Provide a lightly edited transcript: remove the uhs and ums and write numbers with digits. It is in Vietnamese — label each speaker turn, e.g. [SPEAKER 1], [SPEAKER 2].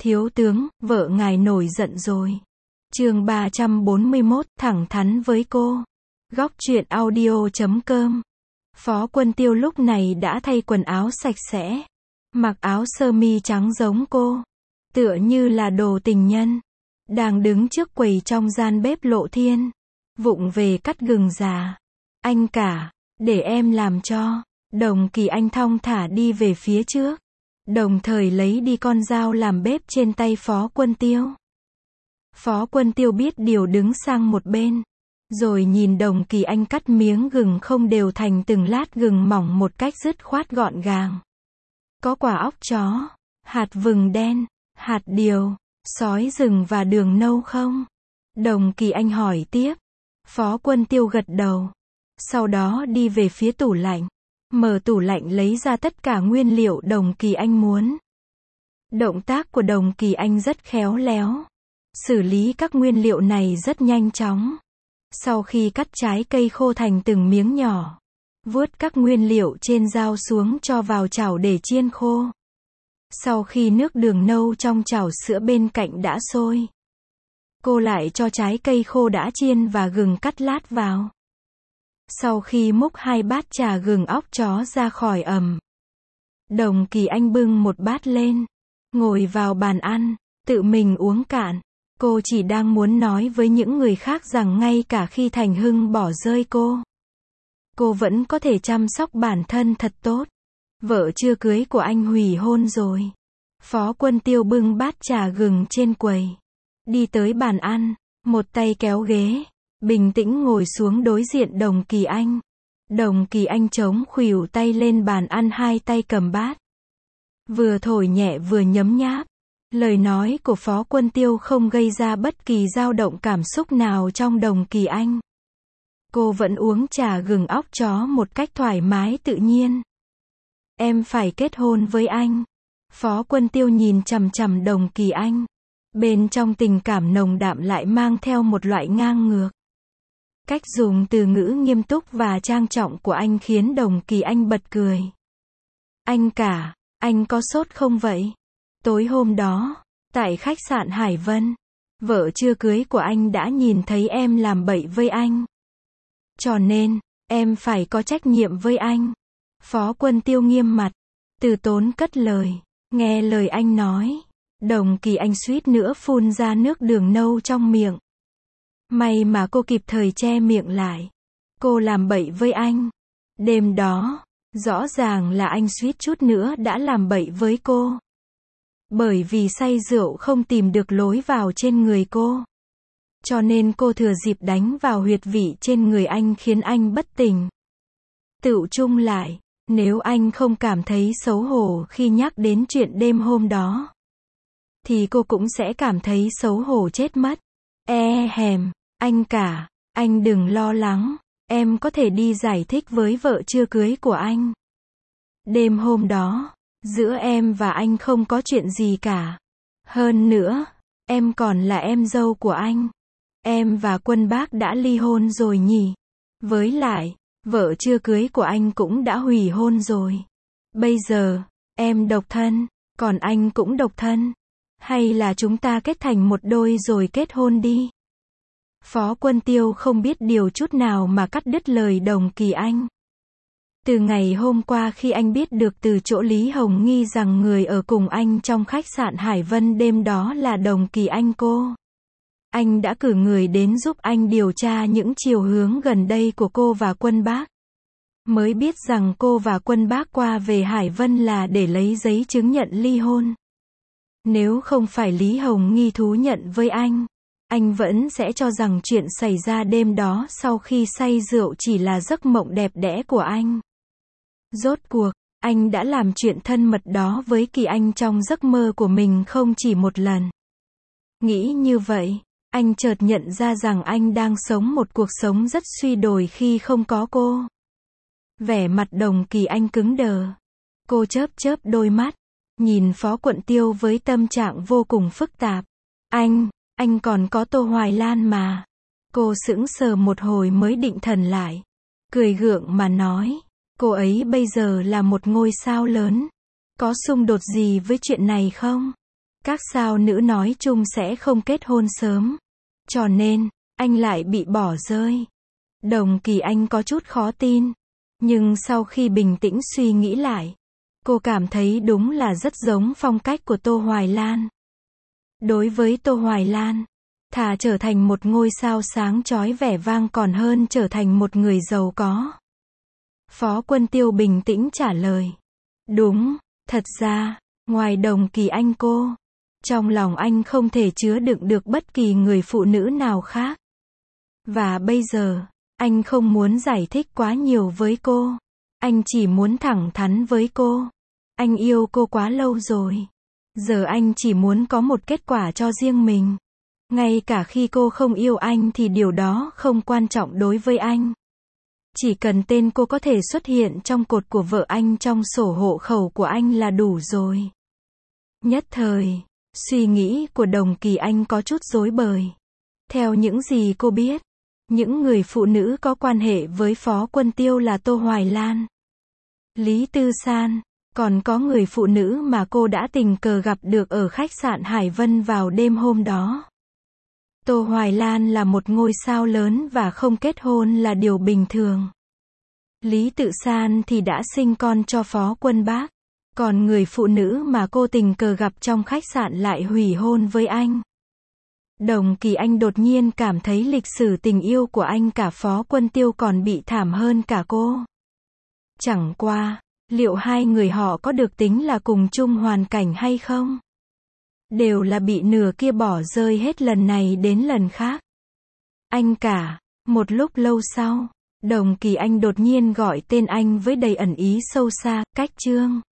[SPEAKER 1] Thiếu tướng, vợ ngài nổi giận rồi. Chương 341, thẳng thắn với cô. Góc truyện audio.com. Phó Quân Tiêu lúc này đã thay quần áo sạch sẽ, mặc áo sơ mi trắng giống cô, tựa như là đồ tình nhân, đang đứng trước quầy trong gian bếp lộ thiên, vụng về cắt gừng già. Anh cả, để em làm cho. Đồng Kỳ Anh thong thả đi về phía trước, đồng thời lấy đi con dao làm bếp trên tay Phó Quân Tiêu. Phó Quân Tiêu biết điều đứng sang một bên, rồi nhìn Đồng Kỳ Anh cắt miếng gừng không đều thành từng lát gừng mỏng một cách dứt khoát gọn gàng. Có quả óc chó, hạt vừng đen, hạt điều, sói rừng và đường nâu không? Đồng Kỳ Anh hỏi tiếp. Phó Quân Tiêu gật đầu. Sau đó đi về phía tủ lạnh, mở tủ lạnh lấy ra tất cả nguyên liệu Đồng Kỳ Anh muốn. Động tác của Đồng Kỳ Anh rất khéo léo, xử lý các nguyên liệu này rất nhanh chóng. Sau khi cắt trái cây khô thành từng miếng nhỏ, vuốt các nguyên liệu trên dao xuống cho vào chảo để chiên khô. Sau khi nước đường nâu trong chảo sữa bên cạnh đã sôi, cô lại cho trái cây khô đã chiên và gừng cắt lát vào. Sau khi múc 2 bát trà gừng óc chó ra khỏi ấm, Đồng Kỳ Anh bưng một bát lên, ngồi vào bàn ăn, tự mình uống cạn. Cô chỉ đang muốn nói với những người khác rằng ngay cả khi Thành Hưng bỏ rơi cô vẫn có thể chăm sóc bản thân thật tốt. Vợ chưa cưới của anh hủy hôn rồi. Phó Quân Tiêu bưng bát trà gừng trên quầy, đi tới bàn ăn, một tay kéo ghế, bình tĩnh ngồi xuống đối diện Đồng Kỳ Anh. Đồng Kỳ Anh chống khuỷu tay lên bàn ăn, hai tay cầm bát, vừa thổi nhẹ vừa nhấm nháp. Lời nói của Phó Quân Tiêu không gây ra bất kỳ dao động cảm xúc nào trong Đồng Kỳ Anh. Cô vẫn uống trà gừng óc chó một cách thoải mái tự nhiên. Em phải kết hôn với anh. Phó Quân Tiêu nhìn chằm chằm Đồng Kỳ Anh. Bên trong tình cảm nồng đạm lại mang theo một loại ngang ngược. Cách dùng từ ngữ nghiêm túc và trang trọng của anh khiến Đồng Kỳ Anh bật cười. Anh cả, anh có sốt không vậy? Tối hôm đó, tại khách sạn Hải Vân, vợ chưa cưới của anh đã nhìn thấy em làm bậy với anh. Cho nên, em phải có trách nhiệm với anh. Phó Quân Tiêu nghiêm mặt, từ tốn cất lời. Nghe lời anh nói, Đồng Kỳ Anh suýt nữa phun ra nước đường nâu trong miệng. May mà cô kịp thời che miệng lại. Cô làm bậy với anh. Đêm đó, rõ ràng là anh suýt chút nữa đã làm bậy với cô. Bởi vì say rượu không tìm được lối vào trên người cô, cho nên cô thừa dịp đánh vào huyệt vị trên người anh khiến anh bất tỉnh. Tựu chung lại, nếu anh không cảm thấy xấu hổ khi nhắc đến chuyện đêm hôm đó, thì cô cũng sẽ cảm thấy xấu hổ chết mất. Anh cả, anh đừng lo lắng, em có thể đi giải thích với vợ chưa cưới của anh. Đêm hôm đó, giữa em và anh không có chuyện gì cả. Hơn nữa, em còn là em dâu của anh. Em và Quân Bác đã ly hôn rồi nhỉ? Với lại, vợ chưa cưới của anh cũng đã hủy hôn rồi. Bây giờ, em độc thân, còn anh cũng độc thân. Hay là chúng ta kết thành một đôi rồi kết hôn đi? Phó Quân Tiêu không biết điều chút nào mà cắt đứt lời Đồng Kỳ Anh. Từ ngày hôm qua khi anh biết được từ chỗ Lý Hồng Nghi rằng người ở cùng anh trong khách sạn Hải Vân đêm đó là Đồng Kỳ Anh anh đã cử người đến giúp anh điều tra những chiều hướng gần đây của cô và Quân Bác. Mới biết rằng cô và Quân Bác qua về Hải Vân là để lấy giấy chứng nhận ly hôn. Nếu không phải Lý Hồng Nghi thú nhận với anh vẫn sẽ cho rằng chuyện xảy ra đêm đó sau khi say rượu chỉ là giấc mộng đẹp đẽ của anh. Rốt cuộc, anh đã làm chuyện thân mật đó với Kỳ Anh trong giấc mơ của mình không chỉ một lần. Nghĩ như vậy, anh chợt nhận ra rằng anh đang sống một cuộc sống rất suy đồi khi không có cô. Vẻ mặt Đồng Kỳ Anh cứng đờ. Cô chớp chớp đôi mắt, nhìn Phó Quân Tiêu với tâm trạng vô cùng phức tạp. Anh còn có Tô Hoài Lan mà. Cô sững sờ một hồi mới định thần lại. Cười gượng mà nói, cô ấy bây giờ là một ngôi sao lớn. Có xung đột gì với chuyện này không? Các sao nữ nói chung sẽ không kết hôn sớm. Cho nên, anh lại bị bỏ rơi. Đồng Kỳ Anh có chút khó tin. Nhưng sau khi bình tĩnh suy nghĩ lại, cô cảm thấy đúng là rất giống phong cách của Tô Hoài Lan. Đối với Tô Hoài Lan, thà trở thành một ngôi sao sáng chói vẻ vang còn hơn trở thành một người giàu có. Phó Quân Tiêu bình tĩnh trả lời. Đúng, thật ra, ngoài Đồng Kỳ Anh cô, trong lòng anh không thể chứa đựng được bất kỳ người phụ nữ nào khác. Và bây giờ, anh không muốn giải thích quá nhiều với cô. Anh chỉ muốn thẳng thắn với cô. Anh yêu cô quá lâu rồi. Giờ anh chỉ muốn có một kết quả cho riêng mình. Ngay cả khi cô không yêu anh thì điều đó không quan trọng đối với anh. Chỉ cần tên cô có thể xuất hiện trong cột của vợ anh trong sổ hộ khẩu của anh là đủ rồi. Nhất thời, suy nghĩ của Đồng Kỳ Anh có chút rối bời. Theo những gì cô biết, những người phụ nữ có quan hệ với Phó Quân Tiêu là Tô Hoài Lan, Lý Tư San, còn có người phụ nữ mà cô đã tình cờ gặp được ở khách sạn Hải Vân vào đêm hôm đó. Tô Hoài Lan là một ngôi sao lớn và không kết hôn là điều bình thường. Lý Tự San thì đã sinh con cho Phó Quân Bác. Còn người phụ nữ mà cô tình cờ gặp trong khách sạn lại hủy hôn với anh. Đồng Kỳ Anh đột nhiên cảm thấy lịch sử tình yêu của anh cả Phó Quân Tiêu còn bị thảm hơn cả cô. Chẳng qua, liệu hai người họ có được tính là cùng chung hoàn cảnh hay không? Đều là bị nửa kia bỏ rơi hết lần này đến lần khác. Anh cả. Một lúc lâu sau, Đồng Kỳ Anh đột nhiên gọi tên anh với đầy ẩn ý sâu xa, Cách Trương.